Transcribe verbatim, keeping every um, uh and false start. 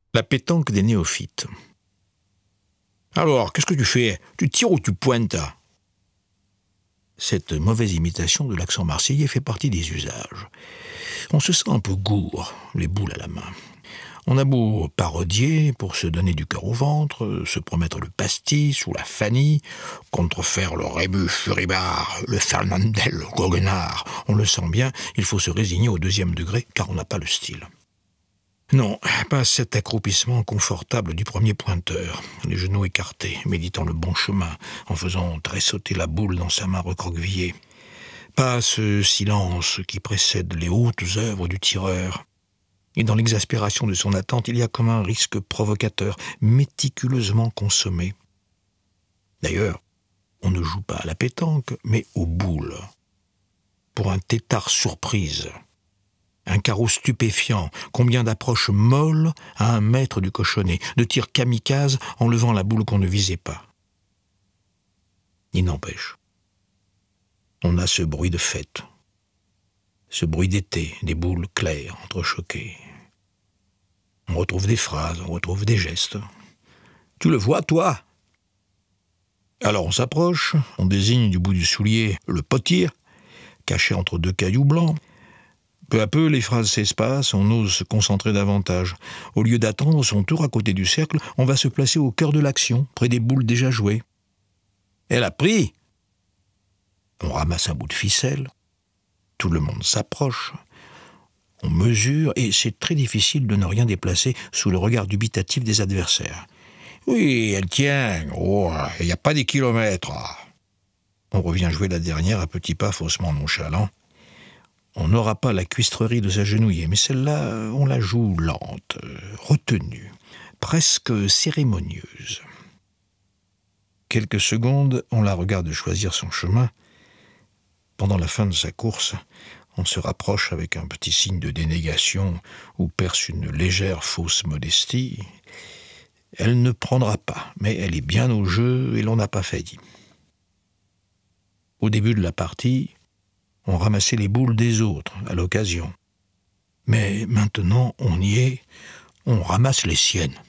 La pétanque des néophytes. Alors, qu'est-ce que tu fais? Tu tires ou tu pointes? Cette mauvaise imitation de l'accent marseillais fait partie des usages. On se sent un peu gourd, les boules à la main. On a beau parodier pour se donner du cœur au ventre, se promettre le pastis ou la Fanny, contrefaire le rébus furibard, le Fernandel, le goguenard. On le sent bien, il faut se résigner au deuxième degré car on n'a pas le style. Non, pas cet accroupissement confortable du premier pointeur, les genoux écartés, méditant le bon chemin, en faisant tressauter la boule dans sa main recroquevillée. Pas ce silence qui précède les hautes œuvres du tireur. Et dans l'exaspération de son attente, il y a comme un risque provocateur, méticuleusement consommé. D'ailleurs, on ne joue pas à la pétanque, mais aux boules. Pour un tétard surprise. Un carreau stupéfiant, combien d'approches molles à un mètre du cochonnet, de tirs kamikazes en levant la boule qu'on ne visait pas. Il n'empêche. On a ce bruit de fête, ce bruit d'été, des boules claires entrechoquées. On retrouve des phrases, on retrouve des gestes. « Tu le vois, toi ?» Alors on s'approche, on désigne du bout du soulier le potier, caché entre deux cailloux blancs. Peu à peu, les phrases s'espacent, on ose se concentrer davantage. Au lieu d'attendre son tour à côté du cercle, on va se placer au cœur de l'action, près des boules déjà jouées. Elle a pris. On ramasse un bout de ficelle. Tout le monde s'approche. On mesure, et c'est très difficile de ne rien déplacer sous le regard dubitatif des adversaires. Oui, elle tient. Oh, il n'y a pas des kilomètres. On revient jouer la dernière à petits pas faussement nonchalants. On n'aura pas la cuistrerie de s'agenouiller, mais celle-là, on la joue lente, retenue, presque cérémonieuse. Quelques secondes, on la regarde choisir son chemin. Pendant la fin de sa course, on se rapproche avec un petit signe de dénégation ou perce une légère fausse modestie. Elle ne prendra pas, mais elle est bien au jeu et l'on n'a pas failli. Au début de la partie, on ramassait les boules des autres, à l'occasion. Mais maintenant, on y est, on ramasse les siennes.